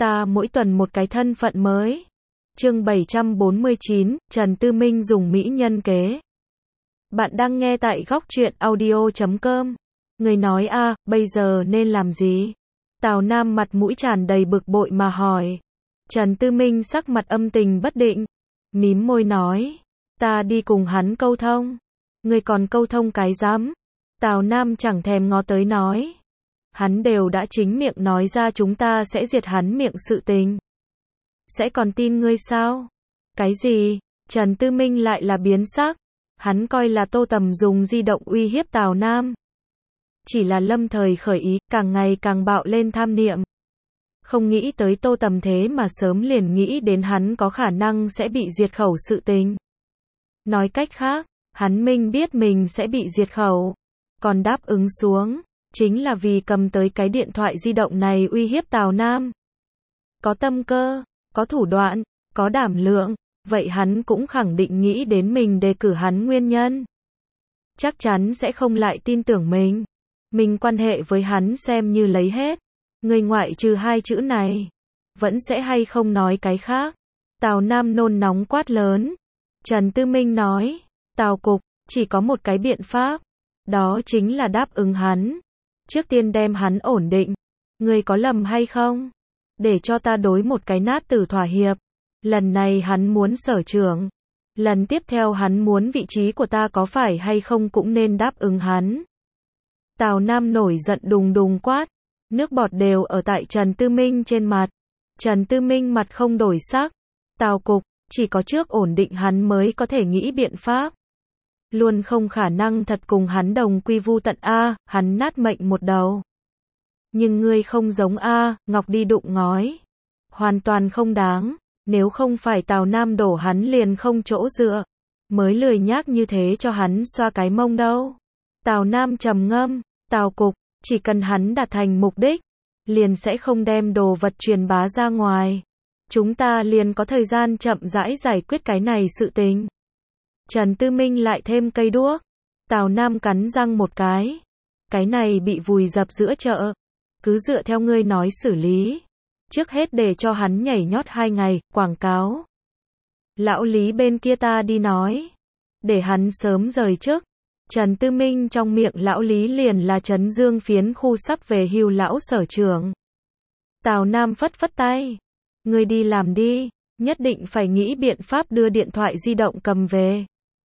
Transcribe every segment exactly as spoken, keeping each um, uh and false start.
Ta mỗi tuần một cái thân phận mới. Chương bảy trăm bốn mươi chín, Trần Tư Minh dùng mỹ nhân kế. Bạn đang nghe tại góc truyện audio chấm com. Người nói a, bây giờ nên làm gì? Tào Nam mặt mũi tràn đầy bực bội mà hỏi. Trần Tư Minh sắc mặt âm tình bất định, mím môi nói, ta đi cùng hắn câu thông. Người còn câu thông cái rắm? Tào Nam chẳng thèm ngó tới nói. Hắn đều đã chính miệng nói ra chúng ta sẽ diệt hắn miệng sự tình. Sẽ còn tin ngươi sao? Cái gì? Trần Tư Minh lại là biến sắc. Hắn coi là Tô Tầm dùng di động uy hiếp Tào Nam. Chỉ là lâm thời khởi ý, càng ngày càng bạo lên tham niệm. Không nghĩ tới Tô Tầm thế mà sớm liền nghĩ đến hắn có khả năng sẽ bị diệt khẩu sự tình. Nói cách khác, hắn minh biết mình sẽ bị diệt khẩu. Còn đáp ứng xuống, chính là vì cầm tới cái điện thoại di động này uy hiếp Tào Nam. Có tâm cơ, có thủ đoạn, có đảm lượng, vậy hắn cũng khẳng định nghĩ đến mình đề cử hắn nguyên nhân. Chắc chắn sẽ không lại tin tưởng mình. Mình quan hệ với hắn xem như lấy hết. Người ngoại trừ hai chữ này, vẫn sẽ hay không nói cái khác. Tào Nam nôn nóng quát lớn. Trần Tư Minh nói, Tào Cục, chỉ có một cái biện pháp. Đó chính là đáp ứng hắn. Trước tiên đem hắn ổn định. Người có lầm hay không? Để cho ta đối một cái nát tử thỏa hiệp. Lần này hắn muốn sở trưởng. Lần tiếp theo hắn muốn vị trí của ta có phải hay không cũng nên đáp ứng hắn. Tào Nam nổi giận đùng đùng quát. Nước bọt đều ở tại Trần Tư Minh trên mặt. Trần Tư Minh mặt không đổi sắc. Tào Cục, chỉ có trước ổn định hắn mới có thể nghĩ biện pháp. Luôn không khả năng thật cùng hắn đồng quy vu tận a, hắn nát mệnh một đầu. Nhưng ngươi không giống a, ngọc đi đụng ngói. Hoàn toàn không đáng, nếu không phải Tào Nam đổ hắn liền không chỗ dựa, mới lười nhác như thế cho hắn xoa cái mông đâu. Tào Nam trầm ngâm, Tào Cục, chỉ cần hắn đạt thành mục đích, liền sẽ không đem đồ vật truyền bá ra ngoài. Chúng ta liền có thời gian chậm rãi giải quyết cái này sự tình. Trần Tư Minh lại thêm cây đuốc. Tào Nam cắn răng một cái. Cái này bị vùi dập giữa chợ. Cứ dựa theo ngươi nói xử lý. Trước hết để cho hắn nhảy nhót hai ngày, quảng cáo. Lão Lý bên kia ta đi nói. Để hắn sớm rời chức. Trần Tư Minh trong miệng lão Lý liền là Trấn Dương phiến khu sắp về hưu lão sở trưởng. Tào Nam phất phất tay. Ngươi đi làm đi, nhất định phải nghĩ biện pháp đưa điện thoại di động cầm về.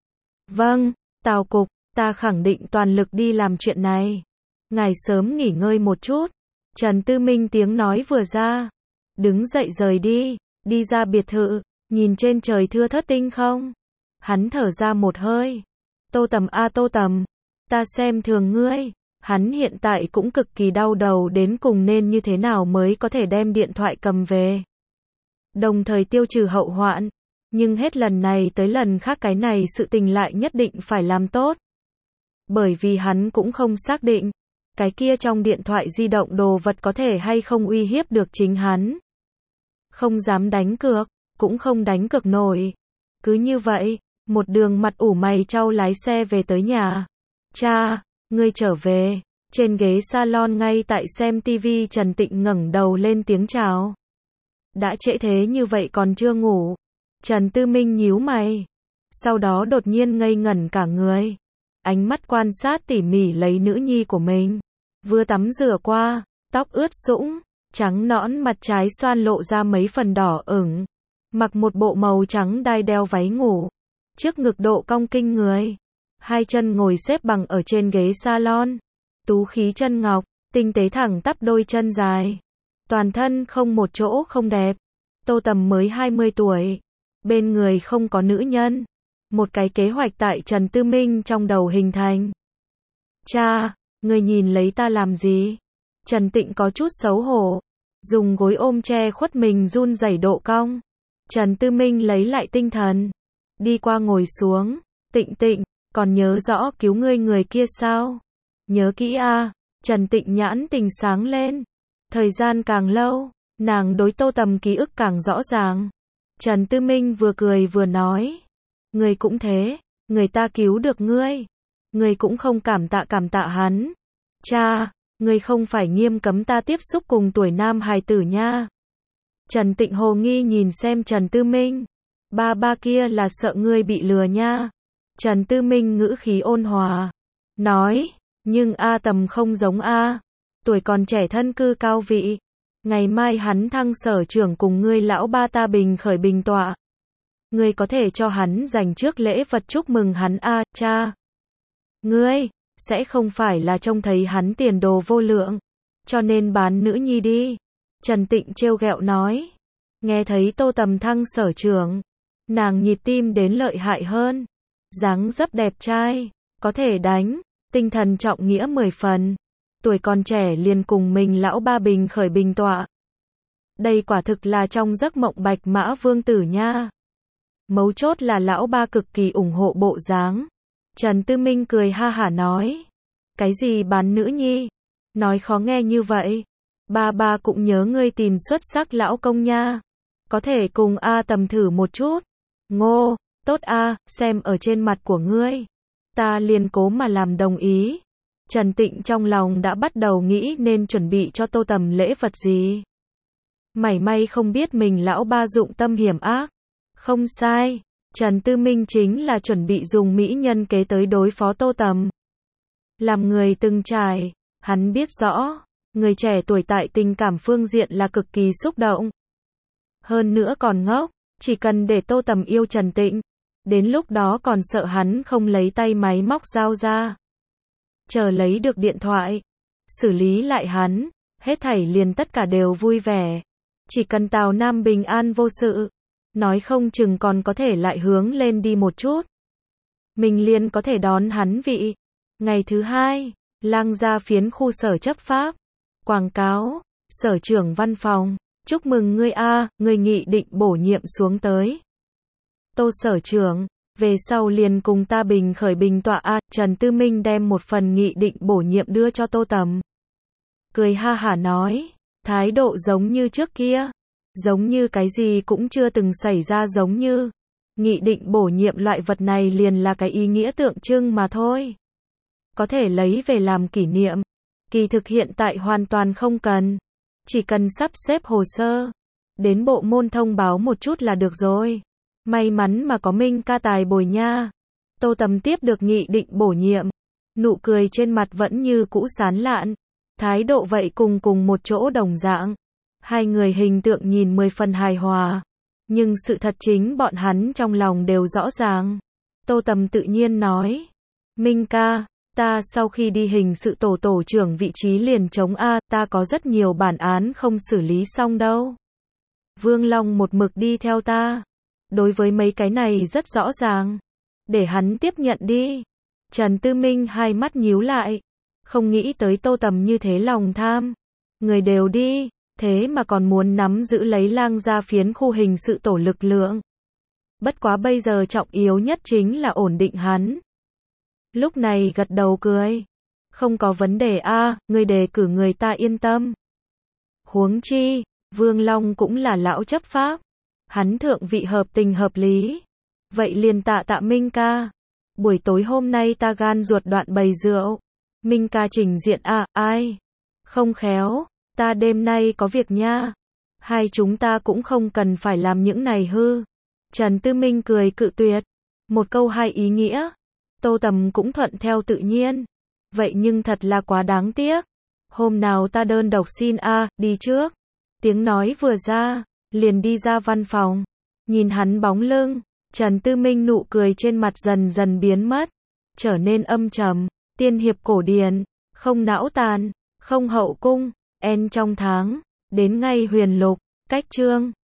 Vâng, Tào Cục, ta khẳng định toàn lực đi làm chuyện này. Ngài sớm nghỉ ngơi một chút. Trần Tư Minh tiếng nói vừa ra. Đứng dậy rời đi, đi ra biệt thự, nhìn trên trời thưa thớt tinh không. Hắn thở ra một hơi. Tô Tầm a Tô Tầm, ta xem thường ngươi. Hắn hiện tại cũng cực kỳ đau đầu đến cùng nên như thế nào mới có thể đem điện thoại cầm về. Đồng thời tiêu trừ hậu hoạn. Nhưng hết lần này tới lần khác cái này sự tình lại nhất định phải làm tốt. Bởi vì hắn cũng không xác định. Cái kia trong điện thoại di động đồ vật có thể hay không uy hiếp được chính hắn. Không dám đánh cược, cũng không đánh cược nổi. Cứ như vậy, một đường mặt ủ mày trao lái xe về tới nhà. Cha, ngươi trở về. Trên ghế salon ngay tại xem tivi Trần Tịnh ngẩng đầu lên tiếng chào. Đã trễ thế như vậy còn chưa ngủ. Trần Tư Minh nhíu mày. Sau đó đột nhiên ngây ngẩn cả người. Ánh mắt quan sát tỉ mỉ lấy nữ nhi của mình. Vừa tắm rửa qua, tóc ướt sũng, trắng nõn mặt trái xoan lộ ra mấy phần đỏ ửng. Mặc một bộ màu trắng đai đeo váy ngủ. Trước ngực độ cong kinh người. Hai chân ngồi xếp bằng ở trên ghế salon. Tú khí chân ngọc, tinh tế thẳng tắp đôi chân dài. Toàn thân không một chỗ không đẹp. Tô Tầm mới hai mươi tuổi. Bên người không có nữ nhân. Một cái kế hoạch tại Trần Tư Minh trong đầu hình thành. Cha, người nhìn lấy ta làm gì? Trần Tịnh có chút xấu hổ. Dùng gối ôm che khuất mình run rẩy độ cong. Trần Tư Minh lấy lại tinh thần. Đi qua ngồi xuống. Tịnh Tịnh, còn nhớ rõ cứu ngươi người kia sao? Nhớ kỹ a. Trần Tịnh nhãn tình sáng lên. Thời gian càng lâu, nàng đối Tô Tầm ký ức càng rõ ràng. Trần Tư Minh vừa cười vừa nói. Người cũng thế, người ta cứu được ngươi. Người cũng không cảm tạ cảm tạ hắn. Cha, người không phải nghiêm cấm ta tiếp xúc cùng tuổi nam hài tử nha. Trần Tịnh hồ nghi nhìn xem Trần Tư Minh. Ba ba kia là sợ ngươi bị lừa nha. Trần Tư Minh ngữ khí ôn hòa. Nói, nhưng A Tầm không giống A. Tuổi còn trẻ thân cư cao vị. Ngày mai hắn thăng sở trưởng cùng ngươi lão ba ta bình khởi bình tọa. Ngươi có thể cho hắn dành trước lễ vật chúc mừng hắn A, cha. Ngươi, sẽ không phải là trông thấy hắn tiền đồ vô lượng. Cho nên bán nữ nhi đi. Trần Tịnh trêu ghẹo nói. Nghe thấy Tô Tầm thăng sở trưởng. Nàng nhịp tim đến lợi hại hơn. Dáng dấp đẹp trai. Có thể đánh. Tinh thần trọng nghĩa mười phần. Tuổi còn trẻ liền cùng mình lão ba bình khởi bình tọa. Đây quả thực là trong giấc mộng bạch mã vương tử nha. Mấu chốt là lão ba cực kỳ ủng hộ bộ dáng. Trần Tư Minh cười ha hả nói. Cái gì bán nữ nhi? Nói khó nghe như vậy. Ba ba cũng nhớ ngươi tìm xuất sắc lão công nha. Có thể cùng A Tầm thử một chút. Ngô, tốt A, xem ở trên mặt của ngươi. Ta liền cố mà làm đồng ý. Trần Tịnh trong lòng đã bắt đầu nghĩ nên chuẩn bị cho Tô Tầm lễ vật gì. Mảy may không biết mình lão ba dụng tâm hiểm ác. Không sai, Trần Tư Minh chính là chuẩn bị dùng mỹ nhân kế tới đối phó Tô Tầm. Làm người từng trải, hắn biết rõ, người trẻ tuổi tại tình cảm phương diện là cực kỳ xúc động. Hơn nữa còn ngốc, chỉ cần để Tô Tầm yêu Trần Tịnh, đến lúc đó còn sợ hắn không lấy tay máy móc dao ra. Chờ lấy được điện thoại, xử lý lại hắn, hết thảy liền tất cả đều vui vẻ. Chỉ cần Tào Nam bình an vô sự, nói không chừng còn có thể lại hướng lên đi một chút. Mình liền có thể đón hắn vị. Ngày thứ hai, Lang Gia phiến khu sở chấp pháp. Quảng cáo, sở trưởng văn phòng. Chúc mừng ngươi A, ngươi nghị định bổ nhiệm xuống tới. Tô sở trưởng, về sau liền cùng ta bình khởi bình tọa A. Trần Tư Minh đem một phần nghị định bổ nhiệm đưa cho Tô Tầm. Cười ha hả nói, thái độ giống như trước kia. Giống như cái gì cũng chưa từng xảy ra giống như. Nghị định bổ nhiệm loại vật này liền là cái ý nghĩa tượng trưng mà thôi. Có thể lấy về làm kỷ niệm. Kỳ thực hiện tại hoàn toàn không cần. Chỉ cần sắp xếp hồ sơ. Đến bộ môn thông báo một chút là được rồi. May mắn mà có Minh ca tài bồi nha. Tô Tầm tiếp được nghị định bổ nhiệm. Nụ cười trên mặt vẫn như cũ sán lạn. Thái độ vậy cùng cùng một chỗ đồng dạng. Hai người hình tượng nhìn mười phần hài hòa. Nhưng sự thật chính bọn hắn trong lòng đều rõ ràng. Tô Tầm tự nhiên nói. Minh ca, ta sau khi đi hình sự tổ tổ trưởng vị trí liền chống A, ta có rất nhiều bản án không xử lý xong đâu. Vương Long một mực đi theo ta. Đối với mấy cái này rất rõ ràng. Để hắn tiếp nhận đi. Trần Tư Minh hai mắt nhíu lại. Không nghĩ tới Tô Tầm như thế lòng tham. Người đều đi. Thế mà còn muốn nắm giữ lấy Lang Gia phiến khu hình sự tổ lực lượng. Bất quá bây giờ trọng yếu nhất chính là ổn định hắn. Lúc này gật đầu cười. Không có vấn đề a, người đề cử người ta yên tâm. Huống chi, Vương Long cũng là lão chấp pháp. Hắn thượng vị hợp tình hợp lý. Vậy liền tạ tạ Minh ca. Buổi tối hôm nay ta gan ruột đoạn bày rượu. Minh ca trình diện a, ai? Không khéo. Ta đêm nay có việc nha. Hai chúng ta cũng không cần phải làm những này hư. Trần Tư Minh cười cự tuyệt. Một câu hai ý nghĩa. Tô Tầm cũng thuận theo tự nhiên. Vậy nhưng thật là quá đáng tiếc. Hôm nào ta đơn độc xin a, đi trước. Tiếng nói vừa ra, liền đi ra văn phòng. Nhìn hắn bóng lưng, Trần Tư Minh nụ cười trên mặt dần dần biến mất. Trở nên âm trầm, tiên hiệp cổ điển, không não tàn, không hậu cung. En trong tháng, đến ngay huyền lục, cách chương.